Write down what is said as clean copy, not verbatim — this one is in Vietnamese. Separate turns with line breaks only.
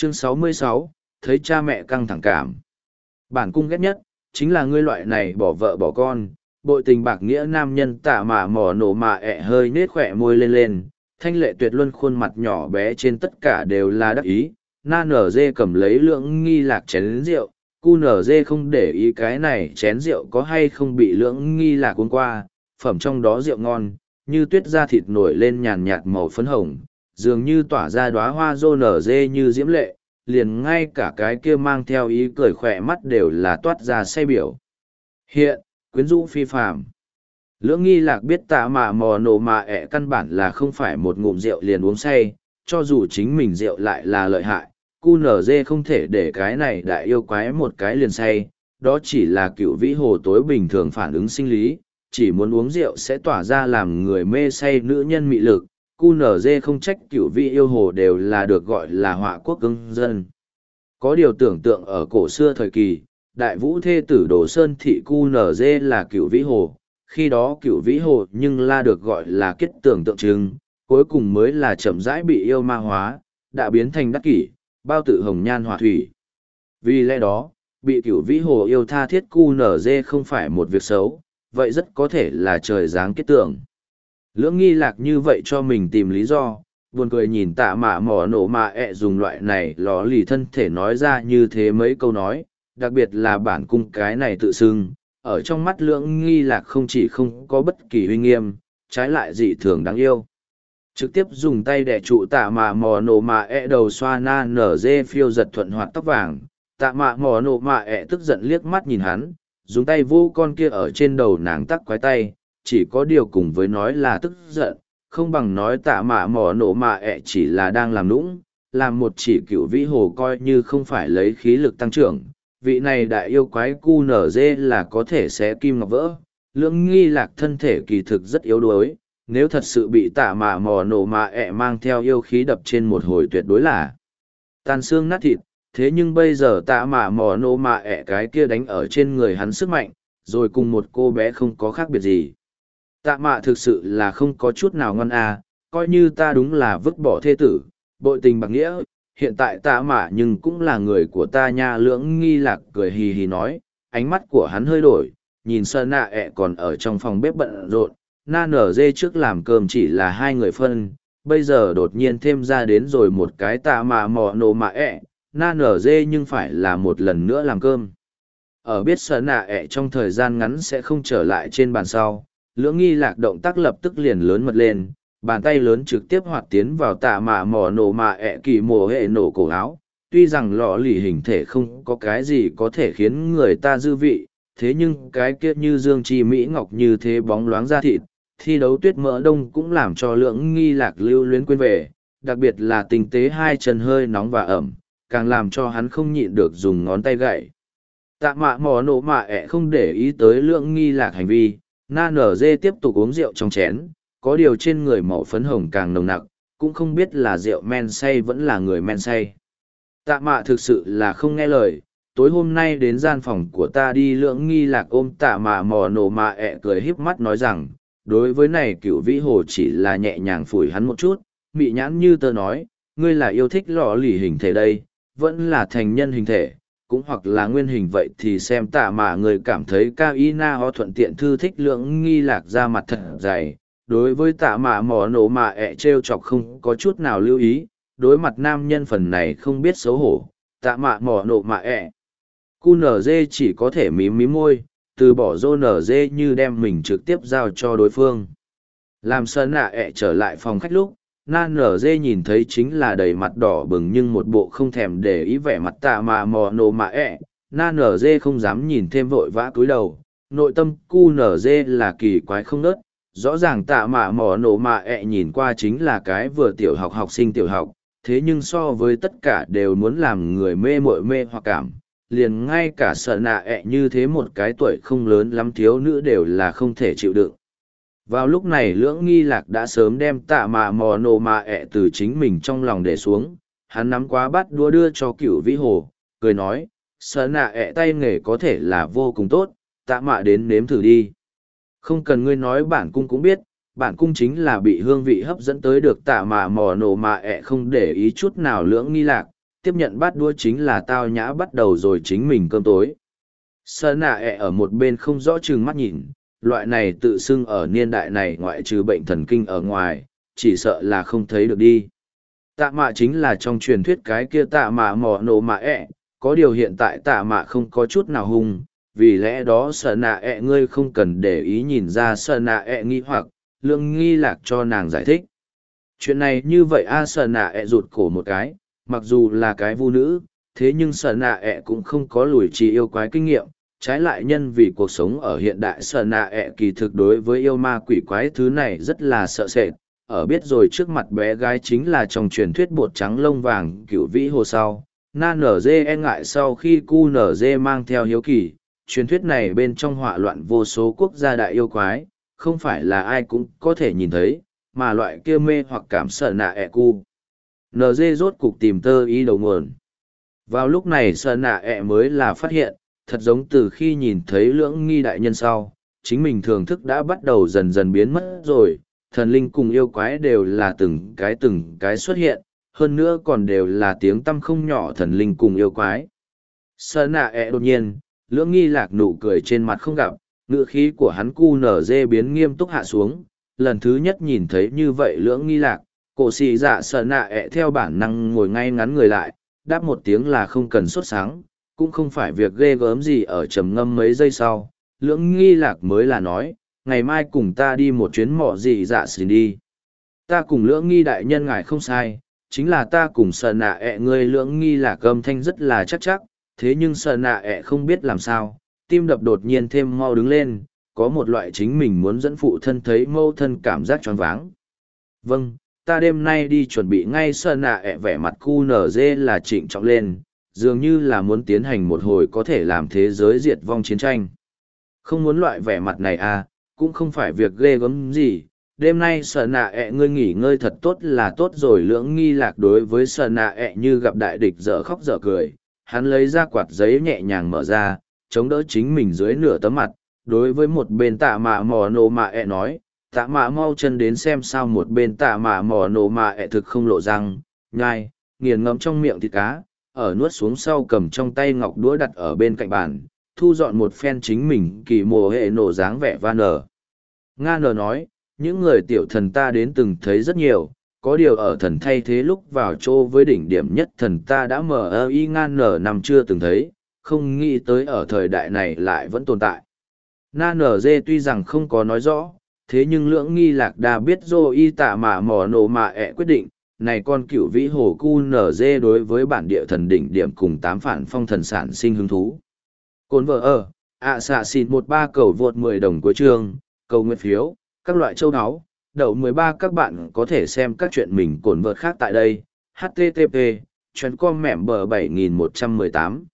Chương 66, thấy cha mẹ căng thẳng cảm. Bản cung ghét nhất, chính là ngươi loại này bỏ vợ bỏ con, bội tình bạc nghĩa nam nhân tạ mà mò nổ mà ẹ hơi nết khỏe môi lên lên, thanh lệ tuyệt luân khuôn mặt nhỏ bé trên tất cả đều là đắc ý, na nở dê cầm lấy lưỡng nghi lạc chén rượu, cu nở dê không để ý cái này chén rượu có hay không bị lưỡng nghi lạc uống qua, phẩm trong đó rượu ngon, như tuyết da thịt nổi lên nhàn nhạt màu phấn hồng, dường như tỏa ra đóa hoa rô nở dê như diễm lệ, liền ngay cả cái kia mang theo ý cười khỏe mắt đều là toát ra say biểu. Hiện, quyến rũ phi phàm. Lưỡng nghi lạc biết tạ mà mò nổ mà ẹ căn bản là không phải một ngụm rượu liền uống say, cho dù chính mình rượu lại là lợi hại, cu nở dê không thể để cái này đại yêu quái một cái liền say, đó chỉ là cựu vĩ hồ tối bình thường phản ứng sinh lý, chỉ muốn uống rượu sẽ tỏa ra làm người mê say nữ nhân mị lực, cu nở dê không trách cựu vị yêu hồ đều là được gọi là họa quốc cưng dân. Có điều tưởng tượng ở cổ xưa thời kỳ, đại vũ thê tử đồ sơn thị cu nở dê là cựu vĩ hồ, khi đó cựu vĩ hồ nhưng la được gọi là kết tưởng tượng trưng, cuối cùng mới là chậm rãi bị yêu ma hóa, đã biến thành đắc kỷ, bao tự hồng nhan hỏa thủy. Vì lẽ đó, bị cựu vĩ hồ yêu tha thiết cu nở dê không phải một việc xấu, vậy rất có thể là trời giáng kết tưởng. Lưỡng nghi lạc như vậy cho mình tìm lý do, buồn cười nhìn tạ mạ mỏ nổ mà ẹ dùng loại này lò lì thân thể nói ra như thế mấy câu nói, đặc biệt là bản cung cái này tự xưng, ở trong mắt lưỡng nghi lạc không chỉ không có bất kỳ uy nghiêm, trái lại dị thường đáng yêu. Trực tiếp dùng tay đẻ trụ tạ mạ mỏ nổ mà ẹ đầu xoa na nở dê phiêu giật thuận hoạt tóc vàng, tạ mạ mỏ nổ mà ẹ tức giận liếc mắt nhìn hắn, dùng tay vô con kia ở trên đầu nàng tắc quái tay, chỉ có điều cùng với nói là tức giận, không bằng nói tạ mạ mỏ nổ mạ ẹ chỉ là đang làm nũng, làm một chỉ cựu vĩ hồ coi như không phải lấy khí lực tăng trưởng. Vị này đại yêu quái cu nở dê là có thể xé kim ngọc vỡ, lưỡng nghi lạc thân thể kỳ thực rất yếu đuối, nếu thật sự bị tạ mạ mỏ nổ mạ ẹ mang theo yêu khí đập trên một hồi tuyệt đối là tan xương nát thịt. Thế nhưng bây giờ tạ mạ mỏ nổ mạ ẹ cái kia đánh ở trên người hắn sức mạnh, rồi cùng một cô bé không có khác biệt gì. Tạ mạ thực sự là không có chút nào ngon à, coi như ta đúng là vứt bỏ thê tử, bội tình bạc nghĩa, hiện tại tạ mạ nhưng cũng là người của ta nha. Lưỡng nghi lạc cười hì hì nói, ánh mắt của hắn hơi đổi, nhìn sơn nạ ẹ còn ở trong phòng bếp bận rộn, na nở dê trước làm cơm chỉ là hai người phân, bây giờ đột nhiên thêm ra đến rồi một cái tạ mạ mò nổ mạ ẹ, na nở dê nhưng phải là một lần nữa làm cơm. Ở biết sơn nạ ẹ trong thời gian ngắn sẽ không trở lại trên bàn sau, lưỡng nghi lạc động tác lập tức liền lớn mật lên, bàn tay lớn trực tiếp hoạt tiến vào tạ mạ mỏ nổ mạ ẹ kỳ mồ hệ nổ cổ áo. Tuy rằng lọ lì hình thể không có cái gì có thể khiến người ta dư vị, thế nhưng cái kia như dương chi mỹ ngọc như thế bóng loáng da thịt, thi đấu tuyết mỡ đông cũng làm cho lưỡng nghi lạc lưu luyến quên về, đặc biệt là tinh tế hai chân hơi nóng và ẩm, càng làm cho hắn không nhịn được dùng ngón tay gậy. Tạ mạ mỏ nổ mạ ẹ không để ý tới lưỡng nghi lạc hành vi, na nở dê tiếp tục uống rượu trong chén, có điều trên người màu phấn hồng càng nồng nặc, cũng không biết là rượu men say vẫn là người men say. Tạ mạ thực sự là không nghe lời, tối hôm nay đến gian phòng của ta đi. Lưỡng nghi lạc ôm tạ mạ mò nổ mạ ẹ cười híp mắt nói rằng, đối với này cựu vĩ hồ chỉ là nhẹ nhàng phủi hắn một chút, mị nhãn như tớ nói, ngươi là yêu thích lọ lì hình thể đây, vẫn là thành nhân hình thể, cũng hoặc là nguyên hình, vậy thì xem tạ mạ người cảm thấy cao y na ho thuận tiện thư thích. Lưỡng nghi lạc ra mặt thật dày, đối với tạ mạ mỏ nổ mạ ẹ trêu chọc không có chút nào lưu ý, đối mặt nam nhân phần này không biết xấu hổ, tạ mạ mỏ nổ mạ ẹ. Cu nở dê chỉ có thể mím mím môi, từ bỏ rô nở dê như đem mình trực tiếp giao cho đối phương. Làm sơn nạ ẹ trở lại phòng khách lúc, na nở dê nhìn thấy chính là đầy mặt đỏ bừng nhưng một bộ không thèm để ý vẻ mặt tạ mạ mò nổ mạ ẹ. Na nở dê không dám nhìn thêm, vội vã cúi đầu, nội tâm cu nở dê là kỳ quái không nớt. Rõ ràng tạ mạ mò nổ mạ ẹ nhìn qua chính là cái vừa tiểu học học sinh tiểu học, thế nhưng so với tất cả đều muốn làm người mê mội mê hoặc cảm, liền ngay cả sợ nạ ẹ như thế một cái tuổi không lớn lắm thiếu nữ đều là không thể chịu đựng. Vào lúc này lưỡng nghi lạc đã sớm đem tạ mạ mò nổ mạ ẹ từ chính mình trong lòng để xuống, hắn nắm quá bát đũa đưa cho cửu vĩ hồ, cười nói, sợ nạ ẹ tay nghề có thể là vô cùng tốt, tạ mạ đến nếm thử đi. Không cần ngươi nói, bản cung cũng biết, bản cung chính là bị hương vị hấp dẫn tới được tạ mạ mò nổ mạ ẹ không để ý chút nào lưỡng nghi lạc, tiếp nhận bát đũa chính là tao nhã bắt đầu rồi chính mình cơm tối. Sơn nạ ẹ ở một bên không rõ chừng mắt nhìn, loại này tự xưng ở niên đại này ngoại trừ bệnh thần kinh ở ngoài, chỉ sợ là không thấy được đi. Tạ mạ chính là trong truyền thuyết cái kia tạ mạ mò nổ mạ ẹ, có điều hiện tại tạ mạ không có chút nào hung, vì lẽ đó Sơn nạ ẹ ngươi không cần để ý nhìn ra Sơn nạ ẹ nghi hoặc, Lưỡng Nghi Lạc cho nàng giải thích. Chuyện này như vậy Sơn nạ ẹ rụt cổ một cái, mặc dù là cái vu nữ, thế nhưng Sơn nạ ẹ cũng không có lùi trì yêu quái kinh nghiệm, trái lại nhân vì cuộc sống ở hiện đại Sơn nạ ẹ kỳ thực đối với yêu ma quỷ quái thứ này rất là sợ sệt, ở biết rồi trước mặt bé gái chính là trong truyền thuyết bột trắng lông vàng cửu vĩ hồ sau, na nở dê e ngại sau khi cu nở dê mang theo hiếu kỳ, truyền thuyết này bên trong họa loạn vô số quốc gia đại yêu quái, không phải là ai cũng có thể nhìn thấy, mà loại kia mê hoặc cảm sợ nạ ẹ cu. NG rốt cục tìm tơ ý đầu nguồn. Vào lúc này sợ nạ ẹ mới là phát hiện, thật giống từ khi nhìn thấy Lưỡng Nghi đại nhân sau, chính mình thưởng thức đã bắt đầu dần dần biến mất rồi, thần linh cùng yêu quái đều là từng cái xuất hiện, hơn nữa còn đều là tiếng tăm không nhỏ thần linh cùng yêu quái. Sợ nạ ẹ đột nhiên, Lưỡng Nghi Lạc nụ cười trên mặt không gặp, ngữ khí của hắn cu nở dê biến nghiêm túc hạ xuống, lần thứ nhất nhìn thấy như vậy Lưỡng Nghi Lạc, cổ xì dạ sợ nạ ẹ theo bản năng ngồi ngay ngắn người lại, đáp một tiếng là không cần sốt sáng, cũng không phải việc ghê gớm gì ở trầm ngâm mấy giây sau, Lưỡng Nghi Lạc mới là nói, ngày mai cùng ta đi một chuyến mỏ gì dạ xin đi. Ta cùng Lưỡng Nghi đại nhân ngài không sai, chính là ta cùng sợ nạ ẹ ngươi. Lưỡng Nghi Lạc âm thanh rất là chắc, thế nhưng sợ nạ ẹ không biết làm sao, tim đập đột nhiên thêm mau đứng lên, có một loại chính mình muốn dẫn phụ thân thấy mâu thân cảm giác choáng váng. Vâng, ta đêm nay đi chuẩn bị ngay. Sợ nạ ẹ vẻ mặt cu nở dê là trịnh trọng lên, dường như là muốn tiến hành một hồi có thể làm thế giới diệt vong chiến tranh. Không muốn loại vẻ mặt này à, cũng không phải việc ghê gớm gì. Đêm nay sợ nạ ẹ ngươi nghỉ ngơi thật tốt là tốt rồi. Lưỡng Nghi Lạc đối với sợ nạ ẹ như gặp đại địch dở khóc dở cười, hắn lấy ra quạt giấy nhẹ nhàng mở ra, chống đỡ chính mình dưới nửa tấm mặt, đối với một bên tạ mạ mò nổ mạ ẹ nói, tạ mạ mau chân đến xem sao. Một bên tạ mạ mò nổ mạ ẹ thực không lộ răng, nhai, nghiền ngẫm trong miệng thịt cá, ở nuốt xuống sau cầm trong tay ngọc đũa đặt ở bên cạnh bàn, thu dọn một phen chính mình kỳ mồ hệ nổ dáng vẻ van nở. Nga nở nói, những người tiểu thần ta đến từng thấy rất nhiều, có điều ở thần thay thế lúc vào chỗ với đỉnh điểm nhất thần ta đã mở y ngan nở năm chưa từng thấy, không nghĩ tới ở thời đại này lại vẫn tồn tại. Na nở dê tuy rằng không có nói rõ, thế nhưng Lưỡng Nghi Lạc đã biết dô y tạ mạ mò nổ mạ ẹ quyết định, này con cựu vĩ hồ cu nở dê đối với bản địa thần đỉnh điểm cùng 8 phản phong thần sản sinh hứng thú. Cồn vợ ở, xạ xịt 13 cầu vượt 10 đồng cuối chương, cầu nguyện phiếu, các loại châu áo, đậu 13 các bạn có thể xem các chuyện mình cồn vợt khác tại đây, http, chuyến com mẻm bờ 7118.